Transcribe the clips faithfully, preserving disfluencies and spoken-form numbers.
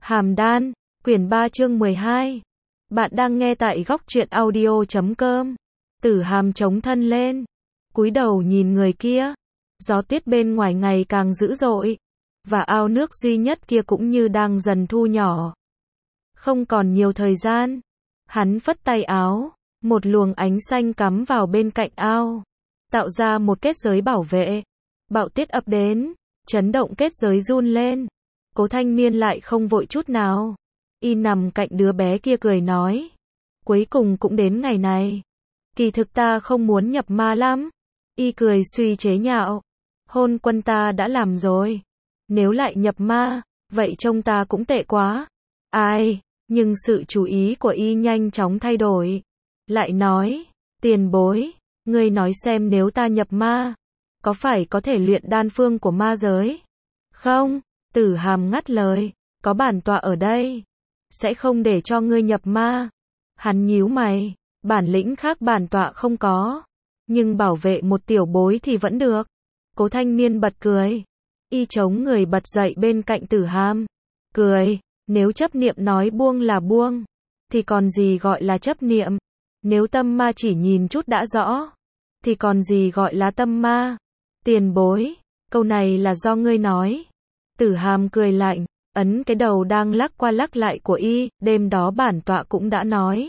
Hàm Đan, quyển ba chương mười hai. Bạn đang nghe tại góc truyện audio chấm com. Tử Hàm chống thân lên, cúi đầu nhìn người kia. Gió tuyết bên ngoài ngày càng dữ dội, và ao nước duy nhất kia cũng như đang dần thu nhỏ. Không còn nhiều thời gian. Hắn phất tay áo, một luồng ánh xanh cắm vào bên cạnh ao, tạo ra một kết giới bảo vệ. Bão tuyết ập đến, chấn động kết giới run lên. Cố Thanh Miên lại không vội chút nào. Y nằm cạnh đứa bé kia cười nói, cuối cùng cũng đến ngày này. Kỳ thực ta không muốn nhập ma lắm. Y cười suy chế nhạo, hôn quân ta đã làm rồi, nếu lại nhập ma, vậy trông ta cũng tệ quá. Ai, nhưng sự chú ý của Y nhanh chóng thay đổi. Lại nói, tiền bối, ngươi nói xem nếu ta nhập ma, có phải có thể luyện đan phương của ma giới? Không, Tử Hàm ngắt lời, có bản tọa ở đây, sẽ không để cho ngươi nhập ma. Hắn nhíu mày, bản lĩnh khác bản tọa không có, nhưng bảo vệ một tiểu bối thì vẫn được. Cố Thanh Miên bật cười. Y chống người bật dậy bên cạnh Tử Hàm, cười, nếu chấp niệm nói buông là buông, thì còn gì gọi là chấp niệm? Nếu tâm ma chỉ nhìn chút đã rõ, thì còn gì gọi là tâm ma? Tiền bối, câu này là do ngươi nói. Tử Hàm cười lạnh, ấn cái đầu đang lắc qua lắc lại của Y, đêm đó bản tọa cũng đã nói,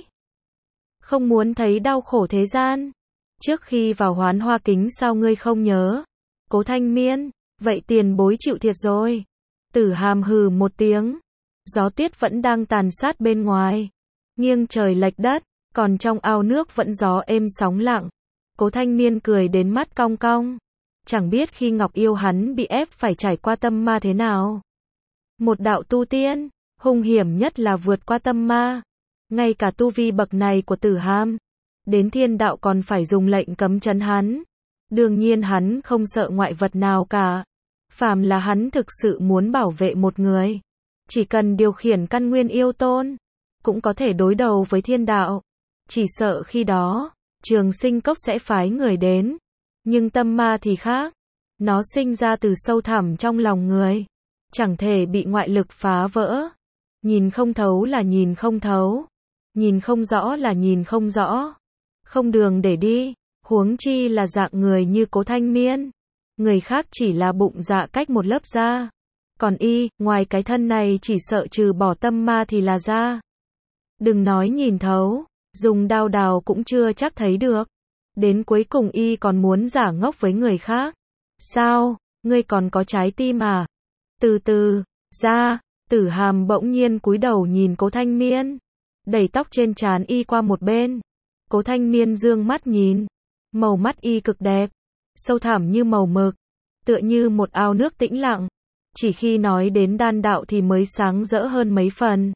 không muốn thấy đau khổ thế gian. Trước khi vào Hoán Hoa Kính sao ngươi không nhớ? Cố Thanh Miên, vậy tiền bối chịu thiệt rồi. Tử Hàm hừ một tiếng. Gió tuyết vẫn đang tàn sát bên ngoài, nghiêng trời lệch đất, còn trong ao nước vẫn gió êm sóng lặng. Cố Thanh Miên cười đến mắt cong cong. Chẳng biết khi Ngọc yêu hắn bị ép phải trải qua tâm ma thế nào. Một đạo tu tiên, hung hiểm nhất là vượt qua tâm ma. Ngay cả tu vi bậc này của Tử Hàm, đến thiên đạo còn phải dùng lệnh cấm trấn hắn. Đương nhiên hắn không sợ ngoại vật nào cả. Phàm là hắn thực sự muốn bảo vệ một người, chỉ cần điều khiển căn nguyên yêu tôn, cũng có thể đối đầu với thiên đạo. Chỉ sợ khi đó, Trường Sinh Cốc sẽ phái người đến. Nhưng tâm ma thì khác. Nó sinh ra từ sâu thẳm trong lòng người, chẳng thể bị ngoại lực phá vỡ. Nhìn không thấu là nhìn không thấu, nhìn không rõ là nhìn không rõ, không đường để đi. Huống chi là dạng người như Cố Thanh Miên, người khác chỉ là bụng dạ cách một lớp da, còn Y, ngoài cái thân này chỉ sợ trừ bỏ tâm ma thì là da. Đừng nói nhìn thấu, dùng đao đào cũng chưa chắc thấy được. Đến cuối cùng Y còn muốn giả ngốc với người khác. Sao, ngươi còn có trái tim à? Từ từ, ra. Tử Hàm bỗng nhiên cúi đầu nhìn Cố Thanh Miên, đẩy tóc trên trán Y qua một bên. Cố Thanh Miên dương mắt nhìn, màu mắt Y cực đẹp, sâu thẳm như màu mực, tựa như một ao nước tĩnh lặng. Chỉ khi nói đến đan đạo thì mới sáng rỡ hơn mấy phần,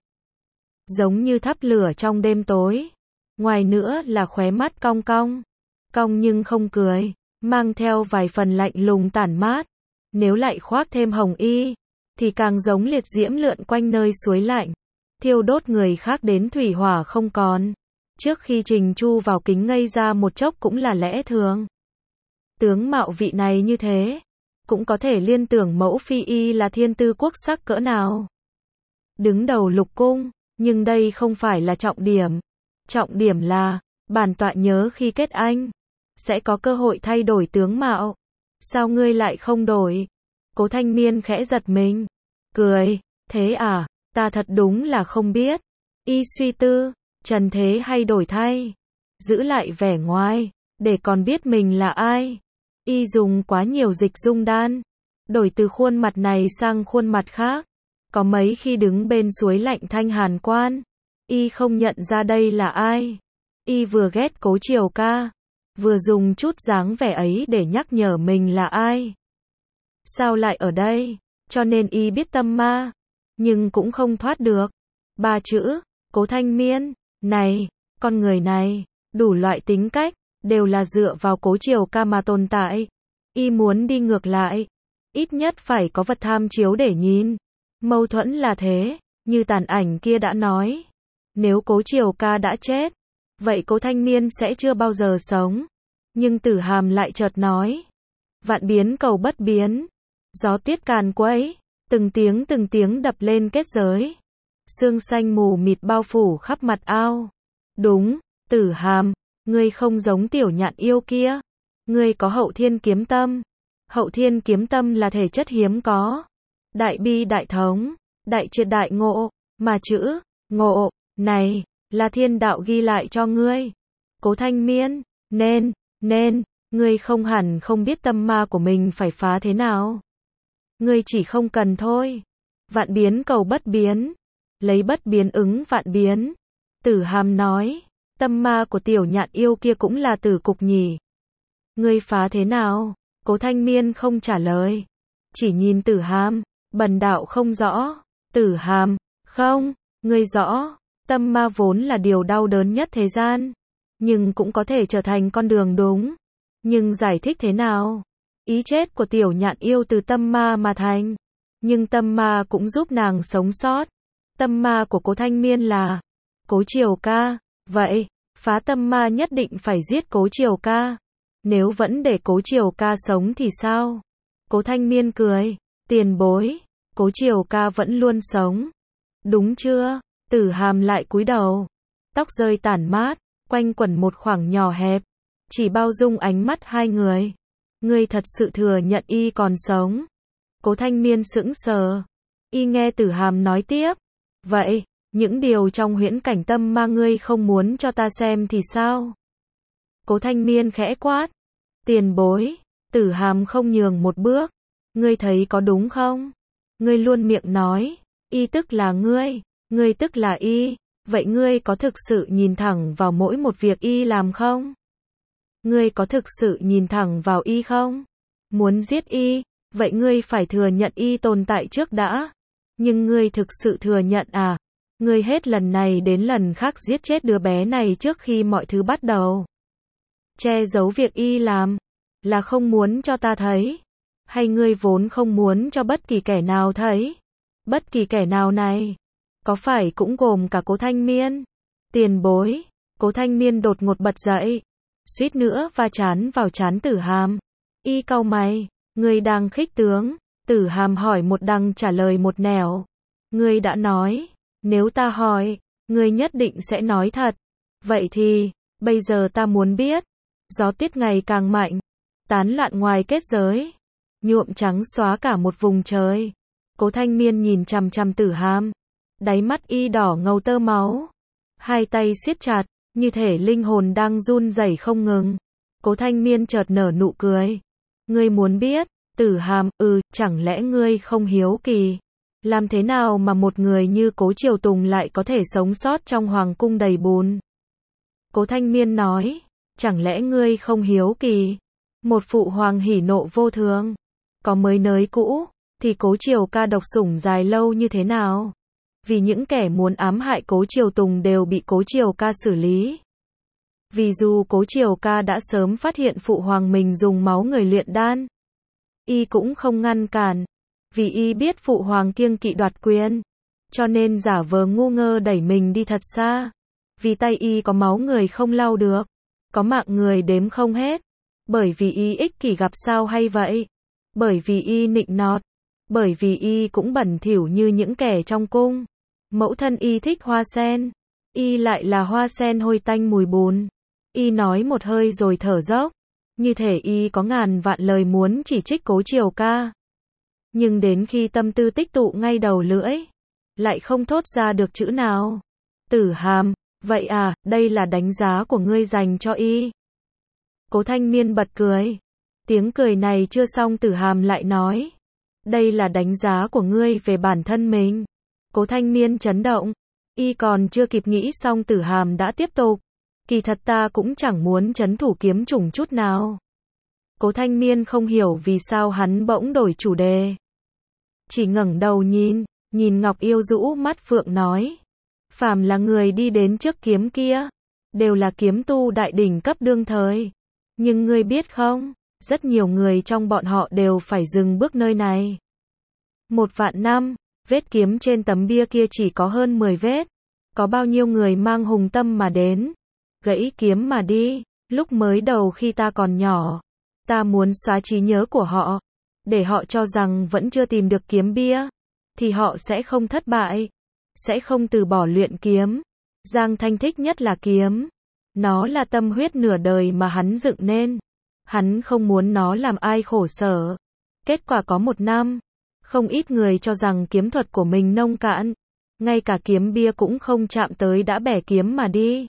giống như thắp lửa trong đêm tối. Ngoài nữa là khóe mắt cong cong, cong nhưng không cười, mang theo vài phần lạnh lùng tản mát. Nếu lại khoác thêm hồng y, thì càng giống liệt diễm lượn quanh nơi suối lạnh, thiêu đốt người khác đến thủy hỏa không còn. Trước khi Trình Chu vào kính ngây ra một chốc cũng là lẽ thường. Tướng mạo vị này như thế, cũng có thể liên tưởng mẫu phi Y là thiên tư quốc sắc cỡ nào. Đứng đầu lục cung, nhưng đây không phải là trọng điểm. Trọng điểm là, bản tọa nhớ khi kết anh, sẽ có cơ hội thay đổi tướng mạo. Sao ngươi lại không đổi? Cố Thanh Miên khẽ giật mình, cười, thế à, ta thật đúng là không biết. Y suy tư, trần thế hay đổi thay, giữ lại vẻ ngoài, để còn biết mình là ai. Y dùng quá nhiều dịch dung đan, đổi từ khuôn mặt này sang khuôn mặt khác. Có mấy khi đứng bên suối lạnh Thanh Hàn Quan, Y không nhận ra đây là ai. Y vừa ghét Cố Triều Ca, vừa dùng chút dáng vẻ ấy để nhắc nhở mình là ai. Sao lại ở đây? Cho nên Y biết tâm ma, nhưng cũng không thoát được. Ba chữ, Cố Thanh Miên, này, con người này, đủ loại tính cách, đều là dựa vào Cố Triều Ca mà tồn tại. Y muốn đi ngược lại, ít nhất phải có vật tham chiếu để nhìn. Mâu thuẫn là thế, như tàn ảnh kia đã nói. Nếu Cố Triều Ca đã chết, vậy Cố Thanh Miên sẽ chưa bao giờ sống. Nhưng Tử Hàm lại chợt nói, vạn biến cầu bất biến. Gió tuyết càn quấy, từng tiếng từng tiếng đập lên kết giới. sương xanh mù mịt bao phủ khắp mặt ao. Đúng, Tử Hàm, ngươi không giống tiểu nhạn yêu kia. Ngươi có hậu thiên kiếm tâm. Hậu thiên kiếm tâm là thể chất hiếm có. Đại bi đại thống, đại triệt đại ngộ, mà chữ ngộ này là thiên đạo ghi lại cho ngươi. Cố Thanh Miên, nên, nên, ngươi không hẳn không biết tâm ma của mình phải phá thế nào. Ngươi chỉ không cần thôi. Vạn biến cầu bất biến, lấy bất biến ứng vạn biến. Tử Hàm nói, tâm ma của tiểu nhạn yêu kia cũng là tử cục nhỉ. Ngươi phá thế nào? Cố Thanh Miên không trả lời, chỉ nhìn Tử Hàm, bần đạo không rõ. Tử Hàm, không, ngươi rõ, tâm ma vốn là điều đau đớn nhất thế gian, nhưng cũng có thể trở thành con đường đúng. Nhưng giải thích thế nào? Ý chết của tiểu nhạn yêu từ tâm ma mà thành, nhưng tâm ma cũng giúp nàng sống sót. Tâm ma của Cố Thanh Miên là Cố Triều Ca, vậy, phá tâm ma nhất định phải giết Cố Triều Ca. Nếu vẫn để Cố Triều Ca sống thì sao? Cố Thanh Miên cười, tiền bối, Cố Triều Ca vẫn luôn sống. Đúng chưa? Tử Hàm lại cúi đầu, tóc rơi tản mát, quanh quẩn một khoảng nhỏ hẹp, chỉ bao dung ánh mắt hai người. Ngươi thật sự thừa nhận y còn sống? Cố Thanh Miên sững sờ. Y nghe Tử Hàm nói tiếp, vậy, những điều trong huyễn cảnh tâm ma ngươi không muốn cho ta xem thì sao? Cố Thanh Miên khẽ quát, tiền bối. Tử Hàm không nhường một bước, ngươi thấy có đúng không? Ngươi luôn miệng nói, y tức là ngươi, ngươi tức là y, vậy ngươi có thực sự nhìn thẳng vào mỗi một việc y làm không? Ngươi có thực sự nhìn thẳng vào y không? Muốn giết y, vậy ngươi phải thừa nhận y tồn tại trước đã. Nhưng ngươi thực sự thừa nhận à? Ngươi hết lần này đến lần khác giết chết đứa bé này trước khi mọi thứ bắt đầu. Che giấu việc y làm, là không muốn cho ta thấy. Hay ngươi vốn không muốn cho bất kỳ kẻ nào thấy? Bất kỳ kẻ nào này, có phải cũng gồm cả Cố Thanh Miên? Tiền bối. Cố Thanh Miên đột ngột bật dậy, suýt nữa va chán vào trán Tử Hàm. Y cau mày, ngươi đang khích tướng? Tử Hàm hỏi một đằng trả lời một nẻo. Ngươi đã nói, nếu ta hỏi, ngươi nhất định sẽ nói thật. Vậy thì, bây giờ ta muốn biết. Gió tuyết ngày càng mạnh, tán loạn ngoài kết giới, nhuộm trắng xóa cả một vùng trời. Cố Thanh Miên nhìn chằm chằm Tử Hàm, đáy mắt y đỏ ngầu tơ máu, hai tay siết chặt, như thể linh hồn đang run rẩy không ngừng. Cố Thanh Miên chợt nở nụ cười. Ngươi muốn biết? Tử Hàm, ừ, chẳng lẽ ngươi không hiếu kỳ? Làm thế nào mà một người như Cố Triều Tùng lại có thể sống sót trong hoàng cung đầy bùn? Cố Thanh Miên nói, chẳng lẽ ngươi không hiếu kỳ? Một phụ hoàng hỉ nộ vô thường, có mới nới cũ, thì Cố Triều Ca độc sủng dài lâu như thế nào? Vì những kẻ muốn ám hại Cố Triều Tùng đều bị Cố Triều Ca xử lý. Vì dù Cố Triều Ca đã sớm phát hiện phụ hoàng mình dùng máu người luyện đan, y cũng không ngăn cản, vì y biết phụ hoàng kiêng kỵ đoạt quyền, cho nên giả vờ ngu ngơ đẩy mình đi thật xa. Vì tay y có máu người không lau được, có mạng người đếm không hết, bởi vì y ích kỷ gặp sao hay vậy, bởi vì y nịnh nọt, bởi vì y cũng bẩn thỉu như những kẻ trong cung. Mẫu thân y thích hoa sen, y lại là hoa sen hôi tanh mùi bùn. Y nói một hơi rồi thở dốc, như thể y có ngàn vạn lời muốn chỉ trích Cố Triều Ca. Nhưng đến khi tâm tư tích tụ ngay đầu lưỡi, lại không thốt ra được chữ nào. Tử Hàm, vậy à, đây là đánh giá của ngươi dành cho y? Cố Thanh Miên bật cười. Tiếng cười này chưa xong Tử Hàm lại nói, đây là đánh giá của ngươi về bản thân mình. Cố Thanh Miên chấn động, y còn chưa kịp nghĩ xong Tử Hàm đã tiếp tục, kỳ thật ta cũng chẳng muốn trấn thủ kiếm chủng chút nào. Cố Thanh Miên không hiểu vì sao hắn bỗng đổi chủ đề, chỉ ngẩng đầu nhìn, nhìn Ngọc Yêu rũ mắt phượng nói, phàm là người đi đến trước kiếm kia, đều là kiếm tu đại đỉnh cấp đương thời. Nhưng ngươi biết không, rất nhiều người trong bọn họ đều phải dừng bước nơi này. Một vạn năm, vết kiếm trên tấm bia kia chỉ có hơn mười vết. Có bao nhiêu người mang hùng tâm mà đến, gãy kiếm mà đi. Lúc mới đầu khi ta còn nhỏ, ta muốn xóa trí nhớ của họ, để họ cho rằng vẫn chưa tìm được kiếm bia, thì họ sẽ không thất bại. sẽ không từ bỏ luyện kiếm. Giang Thanh thích nhất là kiếm. Nó là tâm huyết nửa đời mà hắn dựng nên. Hắn không muốn nó làm ai khổ sở. Kết quả có một năm, không ít người cho rằng kiếm thuật của mình nông cạn. Ngay cả kiếm bia cũng không chạm tới đã bẻ kiếm mà đi.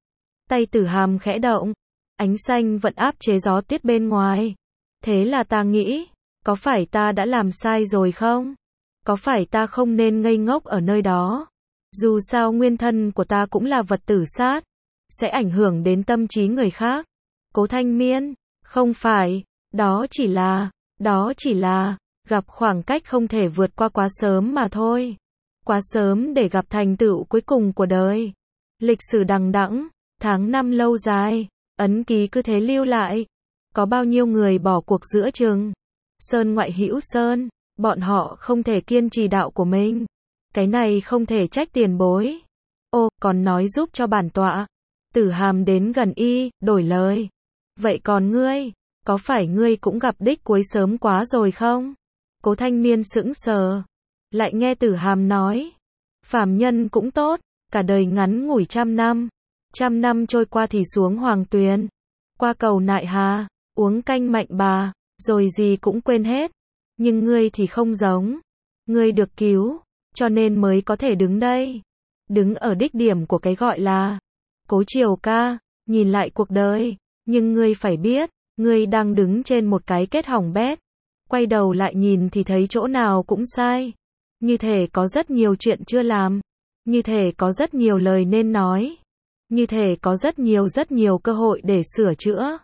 Tay Tử Hàm khẽ động. Ánh xanh vẫn áp chế gió tuyết bên ngoài. Thế là ta nghĩ, có phải ta đã làm sai rồi không? Có phải ta không nên ngây ngốc ở nơi đó? Dù sao nguyên thân của ta cũng là vật tử sát, sẽ ảnh hưởng đến tâm trí người khác. Cố Thanh Miên, không phải, đó chỉ là, đó chỉ là, gặp khoảng cách không thể vượt qua quá sớm mà thôi. Quá sớm để gặp thành tựu cuối cùng của đời. Lịch sử đằng đẵng, tháng năm lâu dài, ấn ký cứ thế lưu lại. Có bao nhiêu người bỏ cuộc giữa chừng. Sơn ngoại hữu sơn, bọn họ không thể kiên trì đạo của mình. Cái này không thể trách tiền bối. Ô, còn nói giúp cho bản tọa. Tử Hàm đến gần y, đổi lời. Vậy còn ngươi, có phải ngươi cũng gặp đích cuối sớm quá rồi không? Cố Thanh Miên sững sờ. Lại nghe Tử Hàm nói. Phàm nhân cũng tốt, cả đời ngắn ngủi trăm năm. Trăm năm trôi qua thì xuống hoàng tuyền. Qua cầu Nại Hà, uống canh Mạnh Bà, rồi gì cũng quên hết. Nhưng ngươi thì không giống. Ngươi được cứu, cho nên mới có thể đứng đây. Đứng ở đích điểm của cái gọi là Cố Triều ca, nhìn lại cuộc đời. Nhưng ngươi phải biết, ngươi đang đứng trên một cái kết hỏng bét. Quay đầu lại nhìn thì thấy chỗ nào cũng sai. Như thể có rất nhiều chuyện chưa làm. Như thể có rất nhiều lời nên nói. Như thể có rất nhiều rất nhiều cơ hội để sửa chữa.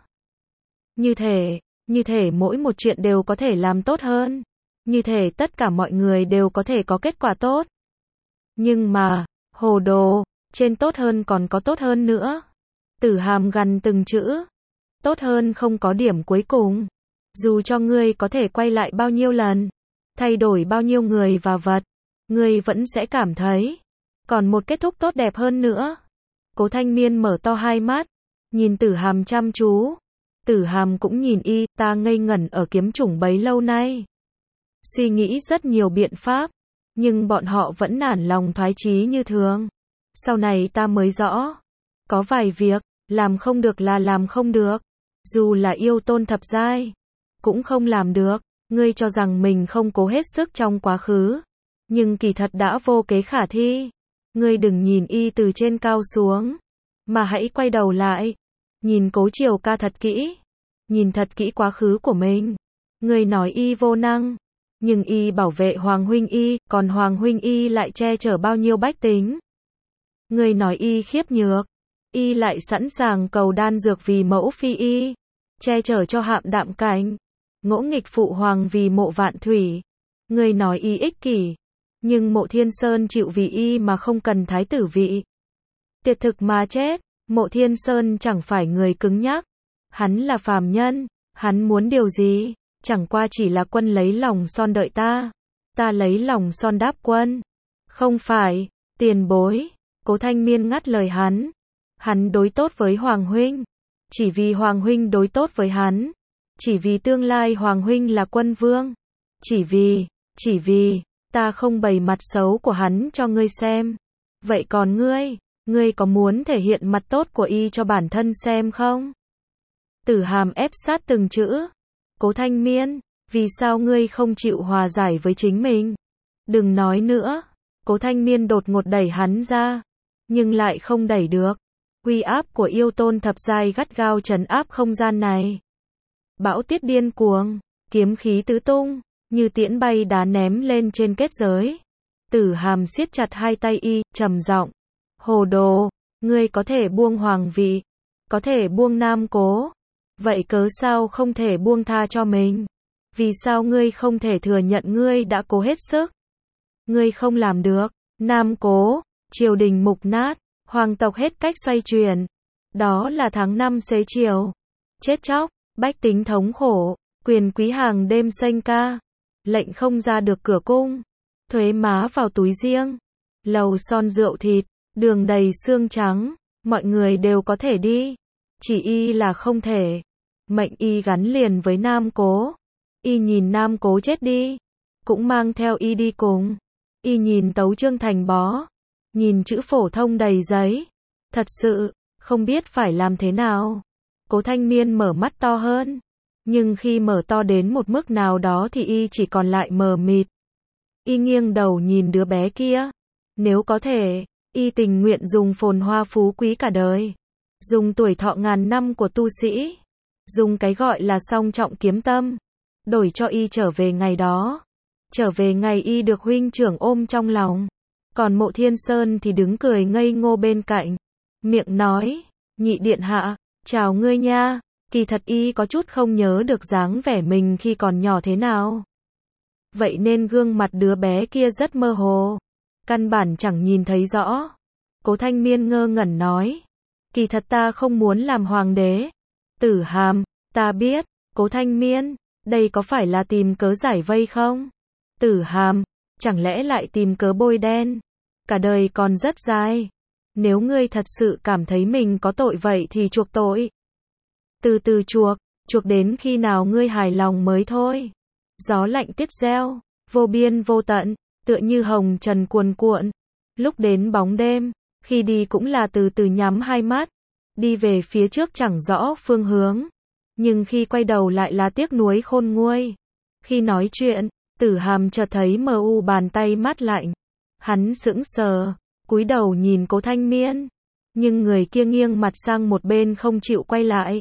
Như thể, như thể mỗi một chuyện đều có thể làm tốt hơn. Như thể tất cả mọi người đều có thể có kết quả tốt. Nhưng mà, hồ đồ, trên tốt hơn còn có tốt hơn nữa. Tử Hàm gằn từng chữ. Tốt hơn không có điểm cuối cùng. Dù cho ngươi có thể quay lại bao nhiêu lần, thay đổi bao nhiêu người và vật, ngươi vẫn sẽ cảm thấy còn một kết thúc tốt đẹp hơn nữa. Cố Thanh Miên mở to hai mắt, nhìn Tử Hàm chăm chú. Tử Hàm cũng nhìn y, ta ngây ngẩn ở kiếm chủng bấy lâu nay. Suy nghĩ rất nhiều biện pháp, nhưng bọn họ vẫn nản lòng thoái chí như thường. Sau này ta mới rõ, có vài việc, làm không được là làm không được. Dù là yêu tôn thập giai, cũng không làm được. Ngươi cho rằng mình không cố hết sức trong quá khứ, nhưng kỳ thật đã vô kế khả thi. Ngươi đừng nhìn y từ trên cao xuống, mà hãy quay đầu lại, nhìn Cố Triều ca thật kỹ, nhìn thật kỹ quá khứ của mình. Ngươi nói y vô năng, nhưng y bảo vệ Hoàng huynh y, còn Hoàng huynh y lại che chở bao nhiêu bách tính. Ngươi nói y khiếp nhược, y lại sẵn sàng cầu đan dược vì mẫu phi y, che chở cho Hạm Đạm Cảnh, ngỗ nghịch phụ hoàng vì Mộ Vạn Thủy. Ngươi nói y ích kỷ, nhưng Mộ Thiên Sơn chịu vì y mà không cần thái tử vị. Tiệt thực mà chết. Mộ Thiên Sơn chẳng phải người cứng nhắc. Hắn là phàm nhân. Hắn muốn điều gì? Chẳng qua chỉ là quân lấy lòng son đợi ta. Ta lấy lòng son đáp quân. Không phải, tiền bối. Cố Thanh Miên ngắt lời hắn. Hắn đối tốt với Hoàng huynh. Chỉ vì Hoàng huynh đối tốt với hắn. Chỉ vì tương lai Hoàng huynh là quân vương. Chỉ vì, chỉ vì, ta không bày mặt xấu của hắn cho ngươi xem. Vậy còn ngươi, ngươi có muốn thể hiện mặt tốt của y cho bản thân xem không? Tử Hàm ép sát từng chữ. Cố Thanh Miên, vì sao ngươi không chịu hòa giải với chính mình? Đừng nói nữa. Cố Thanh Miên đột ngột đẩy hắn ra, nhưng lại không đẩy được. Uy áp của yêu tôn thập giai gắt gao trấn áp không gian này. Bão tiết điên cuồng, kiếm khí tứ tung, như tiễn bay đá ném lên trên kết giới. Tử Hàm siết chặt hai tay y, trầm giọng. Hồ đồ, ngươi có thể buông hoàng vị, có thể buông Nam Cố. Vậy cớ sao không thể buông tha cho mình? Vì sao ngươi không thể thừa nhận ngươi đã cố hết sức? Ngươi không làm được. Nam Cố, triều đình mục nát, hoàng tộc hết cách xoay chuyển. Đó là tháng năm xế chiều. Chết chóc, bách tính thống khổ, quyền quý hàng đêm xanh ca. Lệnh không ra được cửa cung. Thuế má vào túi riêng. Lầu son rượu thịt, đường đầy xương trắng. Mọi người đều có thể đi. Chỉ y là không thể. Mệnh y gắn liền với Nam Cố. Y nhìn Nam Cố chết đi, cũng mang theo y đi cùng. Y nhìn Tấu Trương thành bó, nhìn chữ phổ thông đầy giấy. Thật sự, không biết phải làm thế nào. Cố Thanh Miên mở mắt to hơn. Nhưng khi mở to đến một mức nào đó thì y chỉ còn lại mờ mịt. Y nghiêng đầu nhìn đứa bé kia. Nếu có thể, y tình nguyện dùng phồn hoa phú quý cả đời. Dùng tuổi thọ ngàn năm của tu sĩ. Dùng cái gọi là song trọng kiếm tâm. Đổi cho y trở về ngày đó. Trở về ngày y được huynh trưởng ôm trong lòng. Còn Mộ Thiên Sơn thì đứng cười ngây ngô bên cạnh. Miệng nói, nhị điện hạ, chào ngươi nha. Kỳ thật y có chút không nhớ được dáng vẻ mình khi còn nhỏ thế nào. Vậy nên gương mặt đứa bé kia rất mơ hồ. Căn bản chẳng nhìn thấy rõ. Cố Thanh Miên ngơ ngẩn nói. Kỳ thật ta không muốn làm hoàng đế. Tử Hàm, ta biết. Cố Thanh Miên, đây có phải là tìm cớ giải vây không? Tử Hàm, chẳng lẽ lại tìm cớ bôi đen? Cả đời còn rất dài. Nếu ngươi thật sự cảm thấy mình có tội vậy thì chuộc tội. Từ từ chuộc, chuộc đến khi nào ngươi hài lòng mới thôi. Gió lạnh tiết reo, vô biên vô tận, tựa như hồng trần cuồn cuộn. Lúc đến bóng đêm, khi đi cũng là từ từ nhắm hai mắt. Đi về phía trước chẳng rõ phương hướng. Nhưng khi quay đầu lại là tiếc nuối khôn nguôi. Khi nói chuyện, Tử Hàm chợt thấy mờ u bàn tay mát lạnh. Hắn sững sờ, cúi đầu nhìn Cố Thanh Miên. Nhưng người kia nghiêng mặt sang một bên không chịu quay lại.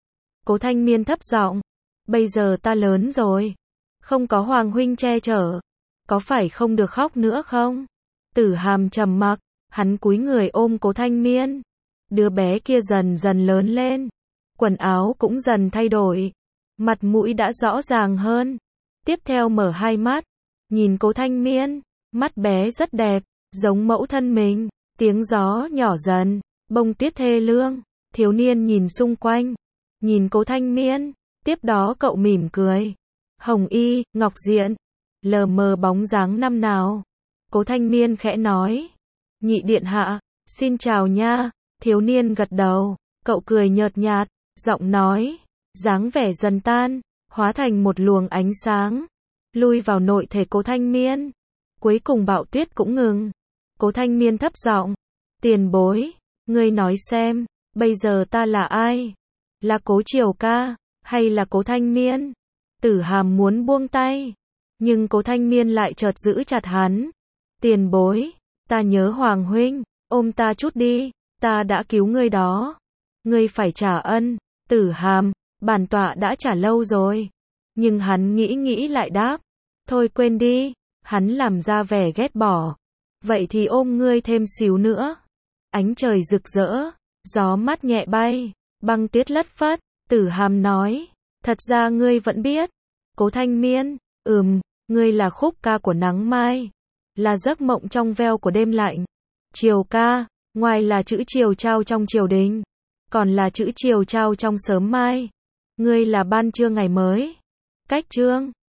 Cố Thanh Miên thấp giọng, bây giờ ta lớn rồi. Không có Hoàng huynh che chở. Có phải không được khóc nữa không? Tử Hàm trầm mặc, hắn cúi người ôm Cố Thanh Miên. Đứa bé kia dần dần lớn lên. Quần áo cũng dần thay đổi. Mặt mũi đã rõ ràng hơn. Tiếp theo mở hai mắt. Nhìn Cố Thanh Miên. Mắt bé rất đẹp. Giống mẫu thân mình. Tiếng gió nhỏ dần. Bông tuyết thê lương. Thiếu niên nhìn xung quanh. Nhìn Cố Thanh Miên. Tiếp đó cậu mỉm cười. Hồng y, ngọc diện. Lờ mờ bóng dáng năm nào. Cố Thanh Miên khẽ nói. Nhị điện hạ. Xin chào nha. Thiếu niên gật đầu. Cậu cười nhợt nhạt. Giọng nói. Dáng vẻ dần tan. Hóa thành một luồng ánh sáng. Lui vào nội thể Cố Thanh Miên. Cuối cùng bão tuyết cũng ngừng. Cố Thanh Miên thấp giọng. Tiền bối. Ngươi nói xem. Bây giờ ta là ai? Là Cố Triều ca. Hay là Cố Thanh Miên? Tử Hàm muốn buông tay. Nhưng Cố Thanh Miên lại chợt giữ chặt hắn. Tiền bối. Ta nhớ Hoàng huynh. Ôm ta chút đi. Ta đã cứu ngươi đó. Ngươi phải trả ân. Tử Hàm. Bản tọa đã trả lâu rồi. Nhưng hắn nghĩ nghĩ lại đáp. Thôi quên đi. Hắn làm ra vẻ ghét bỏ. Vậy thì ôm ngươi thêm xíu nữa. Ánh trời rực rỡ. Gió mát nhẹ bay. Băng tuyết lất phất. Tử Hàm nói. Thật ra ngươi vẫn biết. Cố Thanh Miên. Ừm. Ngươi là khúc ca của nắng mai. Là giấc mộng trong veo của đêm lạnh. Triều ca. Ngoài là chữ triều trao trong triều đình. Còn là chữ triều trao trong sớm mai. Ngươi là ban trưa ngày mới. Cách trương.